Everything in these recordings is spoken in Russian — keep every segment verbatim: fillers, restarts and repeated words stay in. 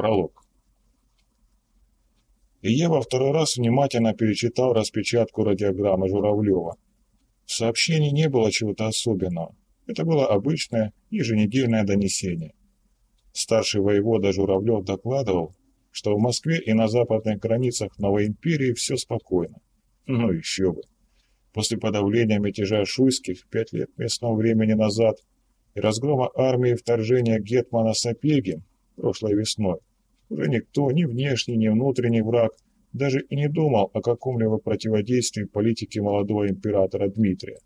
Пролог. И я во второй раз внимательно перечитал распечатку радиограммы Журавлева. В сообщении не было чего-то особенного. Это было обычное еженедельное донесение. Старший воевода Журавлев докладывал, что в Москве и на западных границах новой империи все спокойно. Ну еще бы. После подавления мятежа шуйских пять лет местного времени назад и разгрома армии и вторжения гетмана Сапеги прошлой весной, уже никто, ни внешний, ни внутренний враг, даже и не думал о каком-либо противодействии политике молодого императора Дмитрия.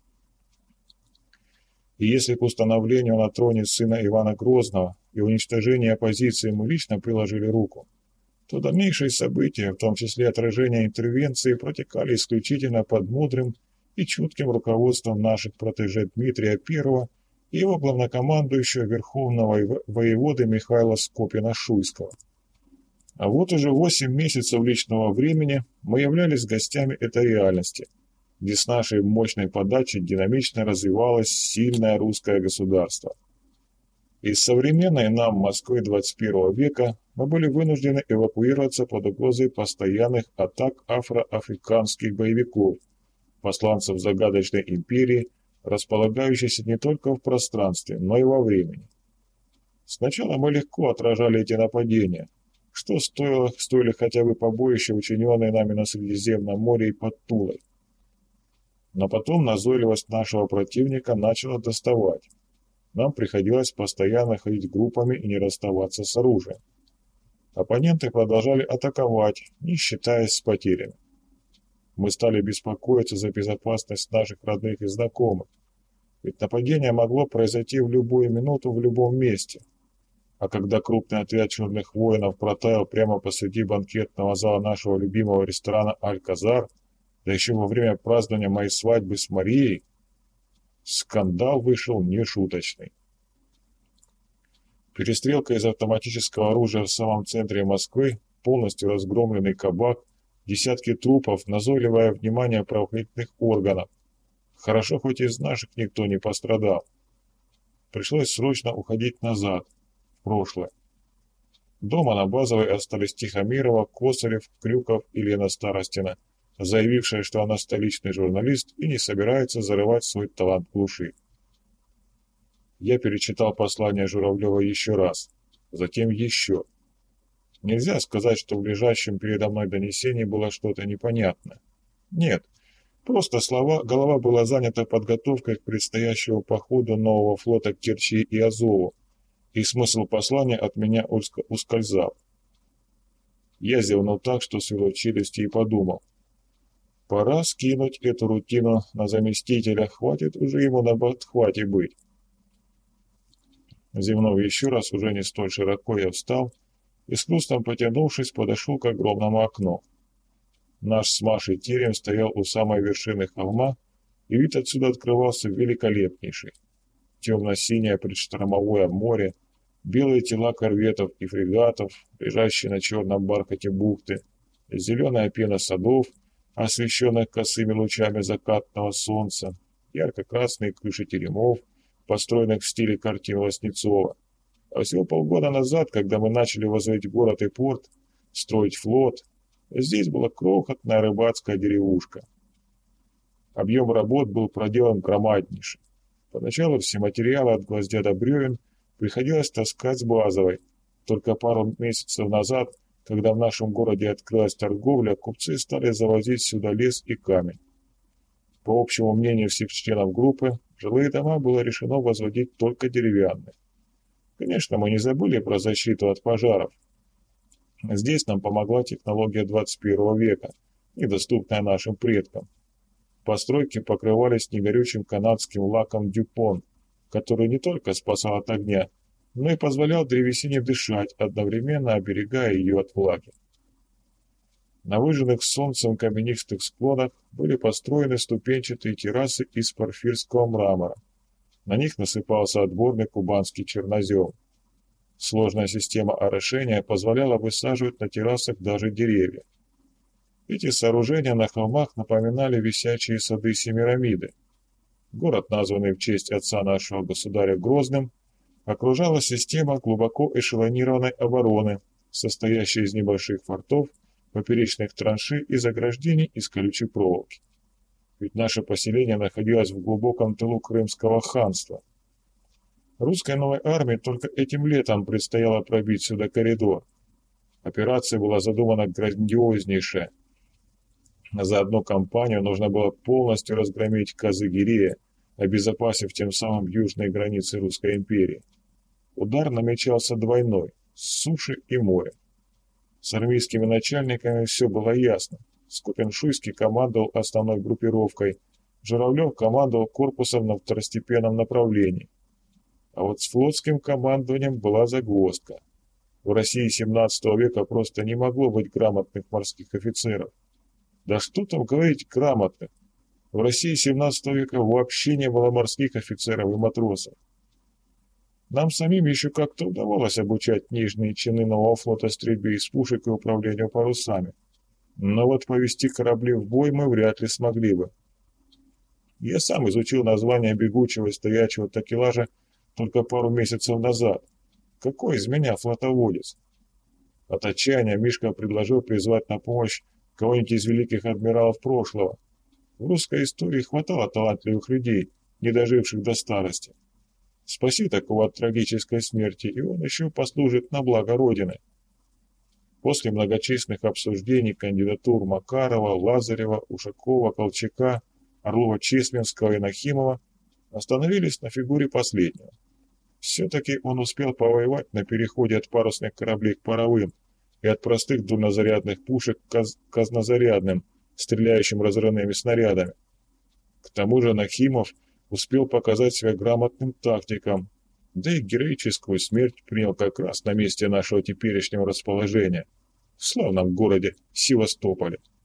И если к установлению на троне сына Ивана Грозного и уничтожению оппозиции мы лично приложили руку, то дальнейшие события, в том числе отражение интервенции, протекали исключительно под мудрым и чутким руководством наших протеже Дмитрия Первого и его главнокомандующего верховного воеводы Михаила Скопина-Шуйского. А вот уже восемь месяцев личного времени мы являлись гостями этой реальности, где с нашей мощной подачей динамично развивалось сильное русское государство. Из современной нам Москвы двадцать первого века мы были вынуждены эвакуироваться под угрозой постоянных атак афро-африканских боевиков, посланцев загадочной империи, располагающейся не только в пространстве, но и во времени. Сначала мы легко отражали эти нападения, что стоило, стоили хотя бы побоища, учиненные нами на Средиземном море и под Тулой. Но потом назойливость нашего противника начала доставать. Нам приходилось постоянно ходить группами и не расставаться с оружием. Оппоненты продолжали атаковать, не считаясь с потерями. Мы стали беспокоиться за безопасность наших родных и знакомых, ведь нападение могло произойти в любую минуту в любом месте. А когда крупный отряд черных воинов протаял прямо посреди банкетного зала нашего любимого ресторана «Аль-Казар», да еще во время празднования моей свадьбы с Марией, скандал вышел нешуточный. Перестрелка из автоматического оружия в самом центре Москвы, полностью разгромленный кабак, десятки трупов, назойливое внимание правоохранительных органов. Хорошо, хоть из наших никто не пострадал. Пришлось срочно уходить назад, в прошлое. Дома на Базовой остались Тихомирова, Косарев, Крюков и Лена Старостина, заявившая, что она столичный журналист и не собирается зарывать свой талант в глуши. Я перечитал послание Журавлева еще раз, затем еще. Нельзя сказать, что в лежащем передо мной донесении было что-то непонятное. Нет, просто слова, голова была занята подготовкой к предстоящему походу нового флота к Керчи и Азову, и смысл послания от меня ускользал. Я зевнул так, что свело челюсти, и подумал. Пора скинуть эту рутину на заместителя, хватит уже ему на подхвате быть. Зевнув еще раз, уже не столь широко, я встал и, с хрустом потянувшись, подошел к огромному окну. Наш с Машей терем стоял у самой вершины холма, и вид отсюда открывался великолепнейший. Темно-синее предштормовое море, белые тела корветов и фрегатов, лежащие на черном бархате бухты, зеленая пена садов, освещенных косыми лучами закатного солнца, ярко-красные крыши теремов, построенных в стиле картин Васнецова. А всего полгода назад, когда мы начали возводить город и порт, строить флот, здесь была крохотная рыбацкая деревушка. Объем работ был проделан громаднейший. Поначалу все материалы от гвоздя до бревен приходилось таскать с Базовой. Только пару месяцев назад, когда в нашем городе открылась торговля, купцы стали завозить сюда лес и камень. По общему мнению всех членов группы, жилые дома было решено возводить только деревянные. Конечно, мы не забыли про защиту от пожаров. Здесь нам помогла технология двадцать первого века, недоступная нашим предкам. Постройки покрывались негорючим канадским лаком Дюпон, который не только спасал от огня, но и позволял древесине дышать, одновременно оберегая ее от влаги. На выжженных солнцем каменистых склонах были построены ступенчатые террасы из порфирского мрамора. На них насыпался отборный кубанский чернозем. Сложная система орошения позволяла высаживать на террасах даже деревья. Эти сооружения на холмах напоминали висячие сады Семирамиды. Город, названный в честь отца нашего государя Грозным, окружала система глубоко эшелонированной обороны, состоящей из небольших фортов, поперечных траншей и заграждений из колючей проволоки. Ведь наше поселение находилось в глубоком тылу Крымского ханства. Русской новой армии только этим летом предстояло пробить сюда коридор. Операция была задумана грандиознейшая. За одну кампанию нужно было полностью разгромить Казы-Гирея, обезопасив тем самым южные границы Русской империи. Удар намечался двойной – с суши и моря. С армейскими начальниками все было ясно. Скопин-Шуйский командовал основной группировкой, Журавлев командовал корпусом на второстепенном направлении. А вот с флотским командованием была загвоздка. В России семнадцатого века просто не могло быть грамотных морских офицеров. Да что там говорить грамотных? В России семнадцатого века вообще не было морских офицеров и матросов. Нам самим еще как-то удавалось обучать нижние чины нового флота стрельбе из пушек и управлению парусами. Но вот повести корабли в бой мы вряд ли смогли бы. Я сам изучил название бегучего и стоячего такелажа только пару месяцев назад. Какой из меня флотоводец? От отчаяния Мишка предложил призвать на помощь кого-нибудь из великих адмиралов прошлого. В русской истории хватало талантливых людей, не доживших до старости. Спаси такого от трагической смерти, и он еще послужит на благо Родины. После многочисленных обсуждений кандидатур Макарова, Лазарева, Ушакова, Колчака, Орлова-Чесменского и Нахимова остановились на фигуре последнего. Все-таки он успел повоевать на переходе от парусных кораблей к паровым и от простых дульнозарядных пушек к каз- казнозарядным, стреляющим разрывными снарядами. К тому же Нахимов успел показать себя грамотным тактиком, да и героическую смерть принял как раз на месте нашего теперешнего расположения, в славном городе Севастополе.